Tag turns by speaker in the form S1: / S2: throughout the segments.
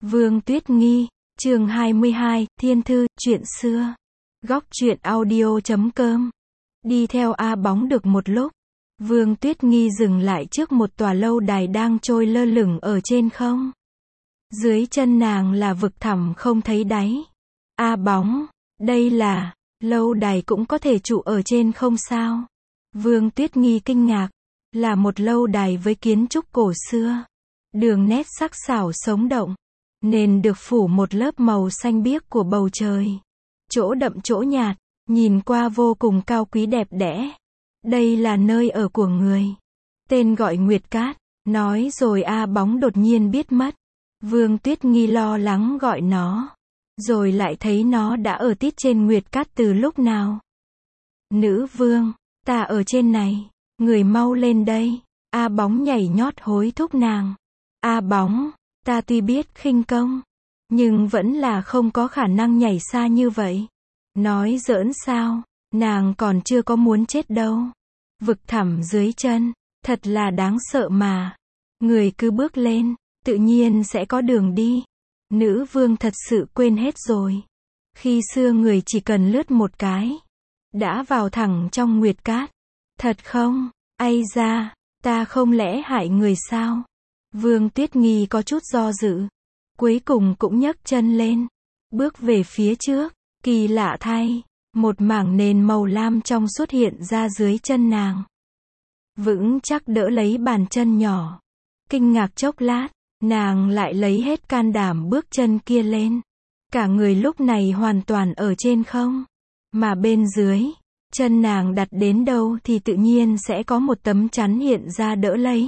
S1: Vương Tuyết Nghi, chương 22, Thiên Thư, chuyện xưa. Góc truyện audio.com. Đi theo A Bóng được một lúc, Vương Tuyết Nghi dừng lại trước một tòa lâu đài đang trôi lơ lửng ở trên không. Dưới chân nàng là vực thẳm không thấy đáy. A Bóng, đây là, lâu đài cũng có thể trụ ở trên không sao? Vương Tuyết Nghi kinh ngạc, là một lâu đài với kiến trúc cổ xưa. Đường nét sắc sảo sống động. Nền được phủ một lớp màu xanh biếc của bầu trời. Chỗ đậm chỗ nhạt, nhìn qua vô cùng cao quý đẹp đẽ. Đây là nơi ở của người. Tên gọi Nguyệt Cát, nói rồi A Bóng đột nhiên biết mất. Vương Tuyết Nghi lo lắng gọi nó. Rồi lại thấy nó đã ở tít trên Nguyệt Cát từ lúc nào. Nữ vương, ta ở trên này, người mau lên đây. A Bóng nhảy nhót hối thúc nàng. A Bóng, ta tuy biết khinh công, nhưng vẫn là không có khả năng nhảy xa như vậy. Nói giỡn sao, nàng còn chưa có muốn chết đâu. Vực thẳm dưới chân, thật là đáng sợ mà. Người cứ bước lên, tự nhiên sẽ có đường đi. Nữ vương thật sự quên hết rồi. Khi xưa người chỉ cần lướt một cái, đã vào thẳng trong Nguyệt Cát. Thật không? Ây da, ta không lẽ hại người sao? Vương Tuyết Nghi có chút do dự. Cuối cùng cũng nhấc chân lên. Bước về phía trước. Kỳ lạ thay. Một mảng nền màu lam trong xuất hiện ra dưới chân nàng. Vững chắc đỡ lấy bàn chân nhỏ. Kinh ngạc chốc lát. Nàng lại lấy hết can đảm bước chân kia lên. Cả người lúc này hoàn toàn ở trên không. Mà bên dưới, chân nàng đặt đến đâu thì tự nhiên sẽ có một tấm chắn hiện ra đỡ lấy.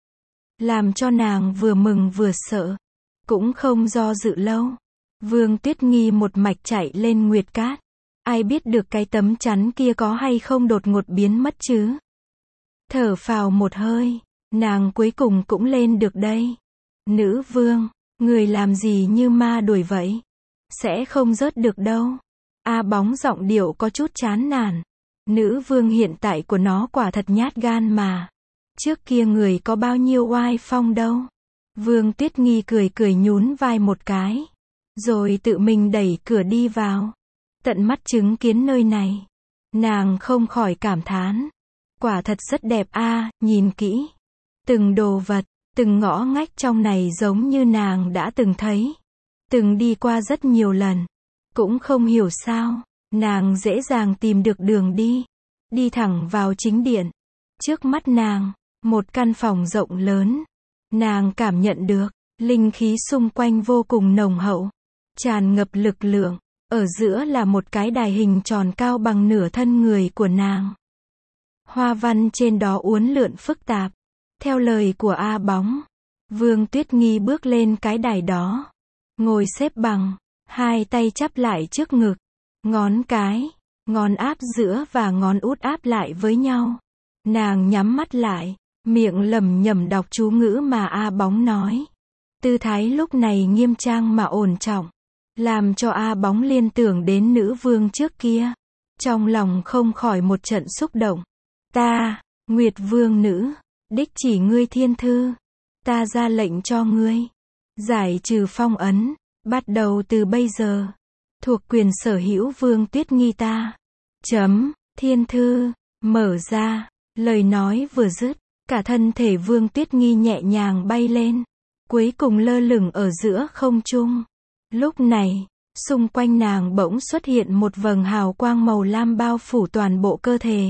S1: Làm cho nàng vừa mừng vừa sợ. Cũng không do dự lâu. Vương Tuyết Nghi một mạch chạy lên Nguyệt Cát. Ai biết được cái tấm chắn kia có hay không đột ngột biến mất chứ. Thở phào một hơi. Nàng cuối cùng cũng lên được đây. Nữ vương, người làm gì như ma đuổi vậy? Sẽ không rớt được đâu. A Bóng giọng điệu có chút chán nản. Nữ vương hiện tại của nó quả thật nhát gan mà. Trước kia người có bao nhiêu oai phong đâu. Vương Tuyết Nghi cười cười nhún vai một cái. Rồi tự mình đẩy cửa đi vào. Tận mắt chứng kiến nơi này. Nàng không khỏi cảm thán. Quả thật rất đẹp a, nhìn kỹ. Từng đồ vật, từng ngõ ngách trong này giống như nàng đã từng thấy. Từng đi qua rất nhiều lần. Cũng không hiểu sao, nàng dễ dàng tìm được đường đi. Đi thẳng vào chính điện. Trước mắt nàng, một căn phòng rộng lớn. Nàng cảm nhận được, linh khí xung quanh vô cùng nồng hậu. Tràn ngập lực lượng. Ở giữa là một cái đài hình tròn cao bằng nửa thân người của nàng. Hoa văn trên đó uốn lượn phức tạp. Theo lời của A Bóng, Vương Tuyết Nghi bước lên cái đài đó. Ngồi xếp bằng, hai tay chắp lại trước ngực. Ngón cái, ngón áp giữa và ngón út áp lại với nhau. Nàng nhắm mắt lại, miệng lẩm nhẩm đọc chú ngữ mà A Bóng nói. Tư thái lúc này nghiêm trang mà ổn trọng. Làm cho A Bóng liên tưởng đến nữ vương trước kia. Trong lòng không khỏi một trận xúc động. Ta, Nguyệt Vương nữ, đích chỉ ngươi Thiên Thư. Ta ra lệnh cho ngươi. Giải trừ phong ấn. Bắt đầu từ bây giờ. Thuộc quyền sở hữu Vương Tuyết Nghi ta. Thiên Thư. Mở ra. Lời nói vừa dứt. Cả thân thể Vương Tuyết Nghi nhẹ nhàng bay lên. Cuối cùng lơ lửng ở giữa không trung. Lúc này, xung quanh nàng bỗng xuất hiện một vầng hào quang màu lam bao phủ toàn bộ cơ thể.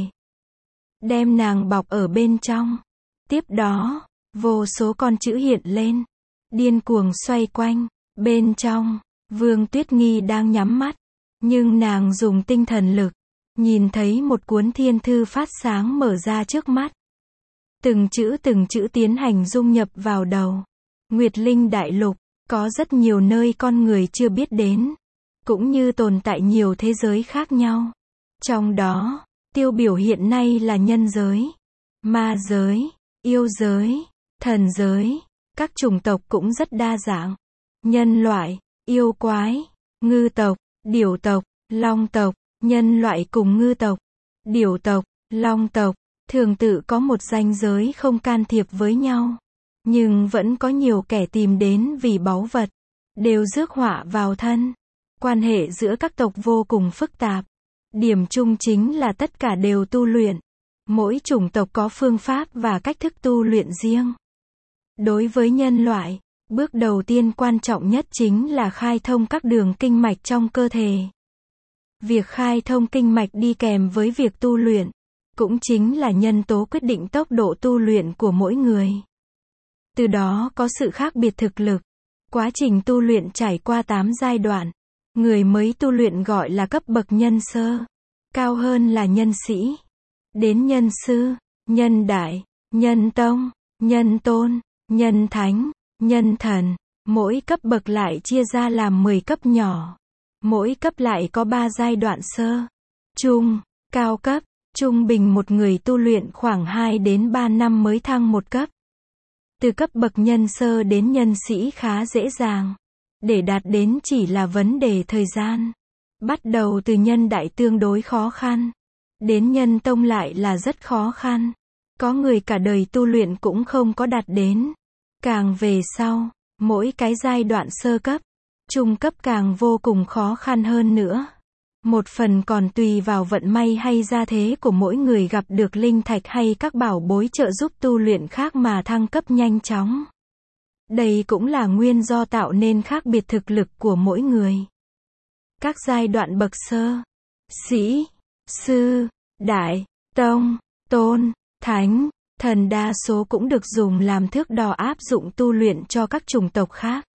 S1: Đem nàng bọc ở bên trong. Tiếp đó, vô số con chữ hiện lên. Điên cuồng xoay quanh. Bên trong, Vương Tuyết Nghi đang nhắm mắt. Nhưng nàng dùng tinh thần lực. Nhìn thấy một cuốn thiên thư phát sáng mở ra trước mắt. Từng chữ tiến hành dung nhập vào đầu. Nguyệt Linh Đại Lục, có rất nhiều nơi con người chưa biết đến. Cũng như tồn tại nhiều thế giới khác nhau. Trong đó, tiêu biểu hiện nay là nhân giới, ma giới, yêu giới, thần giới. Các chủng tộc cũng rất đa dạng. Nhân loại, yêu quái, ngư tộc, điểu tộc, long tộc. Nhân loại cùng ngư tộc, điểu tộc, long tộc, thường tự có một ranh giới không can thiệp với nhau. Nhưng vẫn có nhiều kẻ tìm đến vì báu vật. đều rước họa vào thân. Quan hệ giữa các tộc vô cùng phức tạp. Điểm chung chính là tất cả đều tu luyện. Mỗi chủng tộc có phương pháp và cách thức tu luyện riêng. Đối với nhân loại, bước đầu tiên quan trọng nhất chính là khai thông các đường kinh mạch trong cơ thể. Việc khai thông kinh mạch đi kèm với việc tu luyện, cũng chính là nhân tố quyết định tốc độ tu luyện của mỗi người. Từ đó có sự khác biệt thực lực. Quá trình tu luyện trải qua 8 giai đoạn. Người mới tu luyện gọi là cấp bậc nhân sơ. Cao hơn là nhân sĩ. Đến nhân sư, nhân đại, nhân tông, nhân tôn, nhân thánh, nhân thần. Mỗi cấp bậc lại chia ra làm 10 cấp nhỏ. Mỗi cấp lại có 3 giai đoạn sơ, trung, cao cấp. Trung bình một người tu luyện khoảng 2 đến 3 năm mới thăng một cấp. Từ cấp bậc nhân sơ đến nhân sĩ khá dễ dàng. Để đạt đến chỉ là vấn đề thời gian. Bắt đầu từ nhân đại tương đối khó khăn. Đến nhân tông lại là rất khó khăn. Có người cả đời tu luyện cũng không có đạt đến. Càng về sau, mỗi cái giai đoạn sơ cấp, trung cấp càng vô cùng khó khăn hơn nữa. Một phần còn tùy vào vận may hay gia thế của mỗi người gặp được linh thạch hay các bảo bối trợ giúp tu luyện khác mà thăng cấp nhanh chóng. Đây cũng là nguyên do tạo nên khác biệt thực lực của mỗi người. Các giai đoạn bậc sơ, sĩ, sư, đại, tông, tôn, thánh, thần đa số cũng được dùng làm thước đo áp dụng tu luyện cho các chủng tộc khác.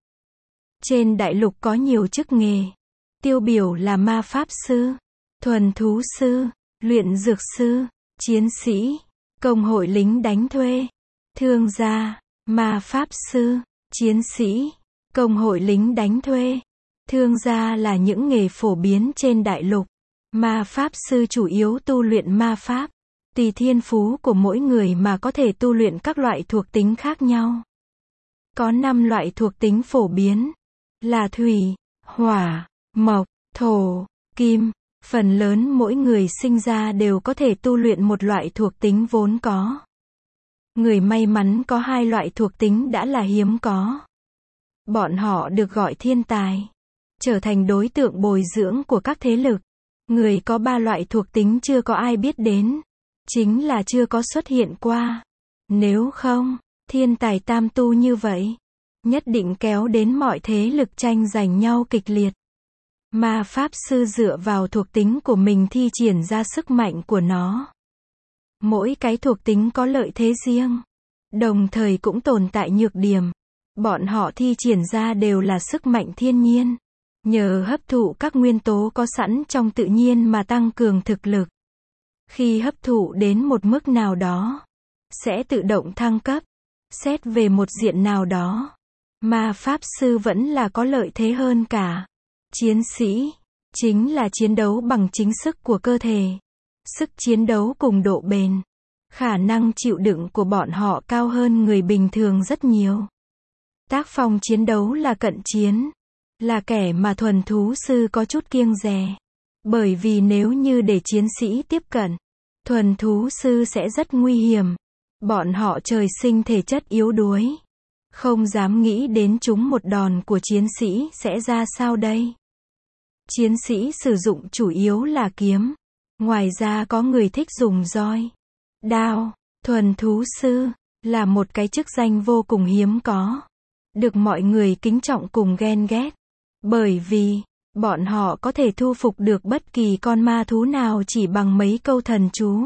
S1: Trên đại lục có nhiều chức nghề. Tiêu biểu là ma pháp sư, thuần thú sư, luyện dược sư, chiến sĩ, công hội lính đánh thuê, thương gia, ma pháp sư, chiến sĩ, công hội lính đánh thuê, thương gia là những nghề phổ biến trên đại lục. Ma pháp sư chủ yếu tu luyện ma pháp, tùy thiên phú của mỗi người mà có thể tu luyện các loại thuộc tính khác nhau. Có 5 loại thuộc tính phổ biến, là thủy, hỏa, mộc, thổ, kim. Phần lớn mỗi người sinh ra đều có thể tu luyện một loại thuộc tính vốn có. Người may mắn có 2 loại thuộc tính đã là hiếm có. Bọn họ được gọi thiên tài, trở thành đối tượng bồi dưỡng của các thế lực. Người có 3 loại thuộc tính chưa có ai biết đến, chính là chưa có xuất hiện qua. Nếu không, thiên tài tam tu như vậy, nhất định kéo đến mọi thế lực tranh giành nhau kịch liệt. Ma pháp sư dựa vào thuộc tính của mình thi triển ra sức mạnh của nó. Mỗi cái thuộc tính có lợi thế riêng, đồng thời cũng tồn tại nhược điểm. Bọn họ thi triển ra đều là sức mạnh thiên nhiên, nhờ hấp thụ các nguyên tố có sẵn trong tự nhiên mà tăng cường thực lực. Khi hấp thụ đến một mức nào đó, sẽ tự động thăng cấp. Xét về một diện nào đó, ma pháp sư vẫn là có lợi thế hơn cả. Chiến sĩ, chính là chiến đấu bằng chính sức của cơ thể. Sức chiến đấu cùng độ bền, khả năng chịu đựng của bọn họ cao hơn người bình thường rất nhiều. Tác phong chiến đấu là cận chiến, là kẻ mà thuần thú sư có chút kiêng dè. Bởi vì nếu như để chiến sĩ tiếp cận, thuần thú sư sẽ rất nguy hiểm. Bọn họ trời sinh thể chất yếu đuối, không dám nghĩ đến chúng một đòn của chiến sĩ sẽ ra sao đây. Chiến sĩ sử dụng chủ yếu là kiếm. Ngoài ra có người thích dùng roi, đao. Thuần thú sư là một cái chức danh vô cùng hiếm có, được mọi người kính trọng cùng ghen ghét. Bởi vì bọn họ có thể thu phục được bất kỳ con ma thú nào chỉ bằng mấy câu thần chú.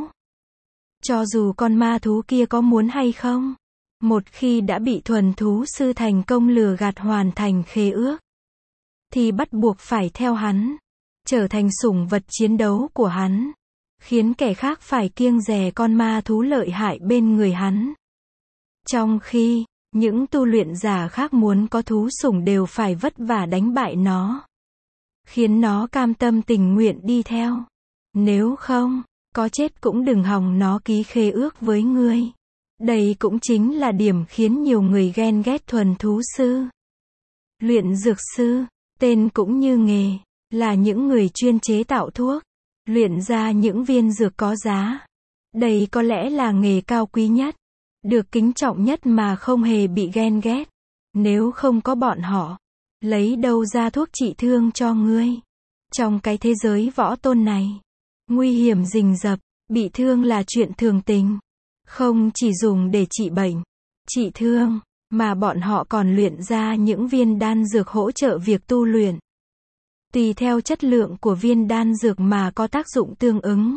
S1: Cho dù con ma thú kia có muốn hay không, một khi đã bị thuần thú sư thành công lừa gạt hoàn thành khế ước, thì bắt buộc phải theo hắn, trở thành sủng vật chiến đấu của hắn, khiến kẻ khác phải kiêng dè con ma thú lợi hại bên người hắn. Trong khi, những tu luyện giả khác muốn có thú sủng đều phải vất vả đánh bại nó, khiến nó cam tâm tình nguyện đi theo. Nếu không, có chết cũng đừng hòng nó ký khế ước với ngươi. Đây cũng chính là điểm khiến nhiều người ghen ghét thuần thú sư. Luyện dược sư, tên cũng như nghề, là những người chuyên chế tạo thuốc, luyện ra những viên dược có giá. Đây có lẽ là nghề cao quý nhất, được kính trọng nhất mà không hề bị ghen ghét. Nếu không có bọn họ, Lấy đâu ra thuốc trị thương cho ngươi? Trong cái thế giới võ tôn này, nguy hiểm rình rập, bị thương là chuyện thường tình. Không chỉ dùng để trị bệnh, trị thương, mà bọn họ còn luyện ra những viên đan dược hỗ trợ việc tu luyện. Tùy theo chất lượng của viên đan dược mà có tác dụng tương ứng.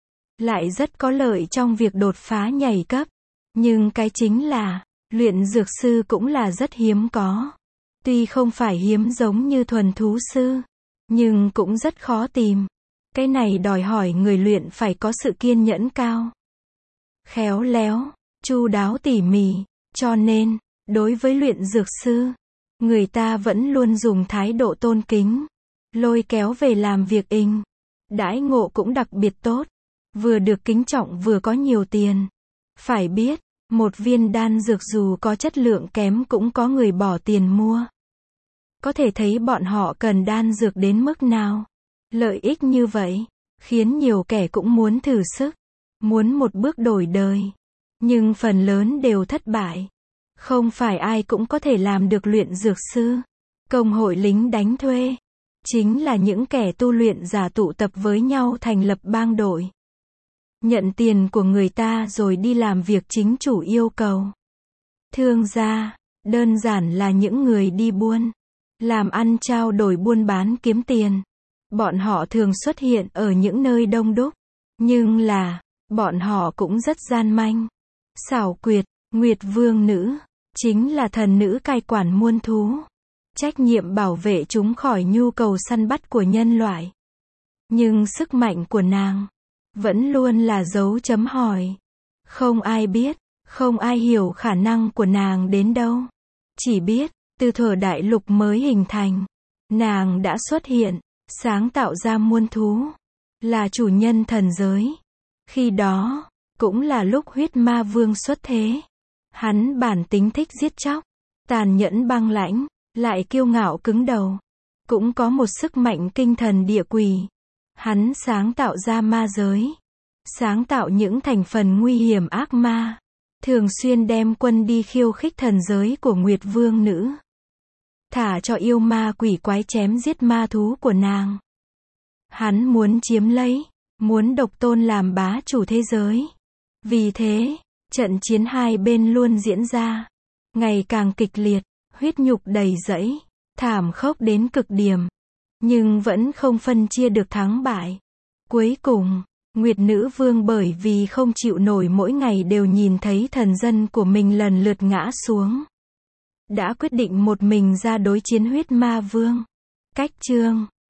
S1: Lại rất có lợi trong việc đột phá nhảy cấp. Nhưng cái chính là, luyện dược sư cũng là rất hiếm có. Tuy không phải hiếm giống như thuần thú sư, nhưng cũng rất khó tìm. Cái này đòi hỏi người luyện phải có sự kiên nhẫn cao, khéo léo, chu đáo tỉ mỉ. Cho nên, đối với luyện dược sư, người ta vẫn luôn dùng thái độ tôn kính, lôi kéo về làm việc inh. Đãi ngộ cũng đặc biệt tốt, vừa được kính trọng vừa có nhiều tiền. Phải biết, một viên đan dược dù có chất lượng kém cũng có người bỏ tiền mua. Có thể thấy bọn họ cần đan dược đến mức nào. Lợi ích như vậy, khiến nhiều kẻ cũng muốn thử sức, muốn một bước đổi đời. Nhưng phần lớn đều thất bại. Không phải ai cũng có thể làm được luyện dược sư. Công hội lính đánh thuê, chính là những kẻ tu luyện giả tụ tập với nhau thành lập bang đội. Nhận tiền của người ta rồi đi làm việc chính chủ yêu cầu. Thương gia, đơn giản là những người đi buôn, làm ăn trao đổi buôn bán kiếm tiền. Bọn họ thường xuất hiện ở những nơi đông đúc, nhưng là, bọn họ cũng rất gian manh, xảo quyệt. Nguyệt Vương Nữ, chính là thần nữ cai quản muôn thú. Trách nhiệm bảo vệ chúng khỏi nhu cầu săn bắt của nhân loại. Nhưng sức mạnh của nàng, vẫn luôn là dấu chấm hỏi. Không ai biết, không ai hiểu khả năng của nàng đến đâu. Chỉ biết, từ thuở đại lục mới hình thành, nàng đã xuất hiện, sáng tạo ra muôn thú, là chủ nhân thần giới. Khi đó, cũng là lúc huyết ma vương xuất thế. Hắn bản tính thích giết chóc, tàn nhẫn băng lãnh, lại kiêu ngạo cứng đầu. Cũng có một sức mạnh kinh thần địa quỷ. Hắn sáng tạo ra ma giới, sáng tạo những thành phần nguy hiểm ác ma, thường xuyên đem quân đi khiêu khích thần giới của Nguyệt Vương Nữ. Thả cho yêu ma quỷ quái chém giết ma thú của nàng. Hắn muốn chiếm lấy, muốn độc tôn làm bá chủ thế giới. Vì thế, trận chiến hai bên luôn diễn ra, ngày càng kịch liệt, huyết nhục đầy rẫy, thảm khốc đến cực điểm. Nhưng vẫn không phân chia được thắng bại. Cuối cùng, Nguyệt Nữ Vương bởi vì không chịu nổi mỗi ngày đều nhìn thấy thần dân của mình lần lượt ngã xuống, đã quyết định một mình ra đối chiến huyết ma vương. Cách chương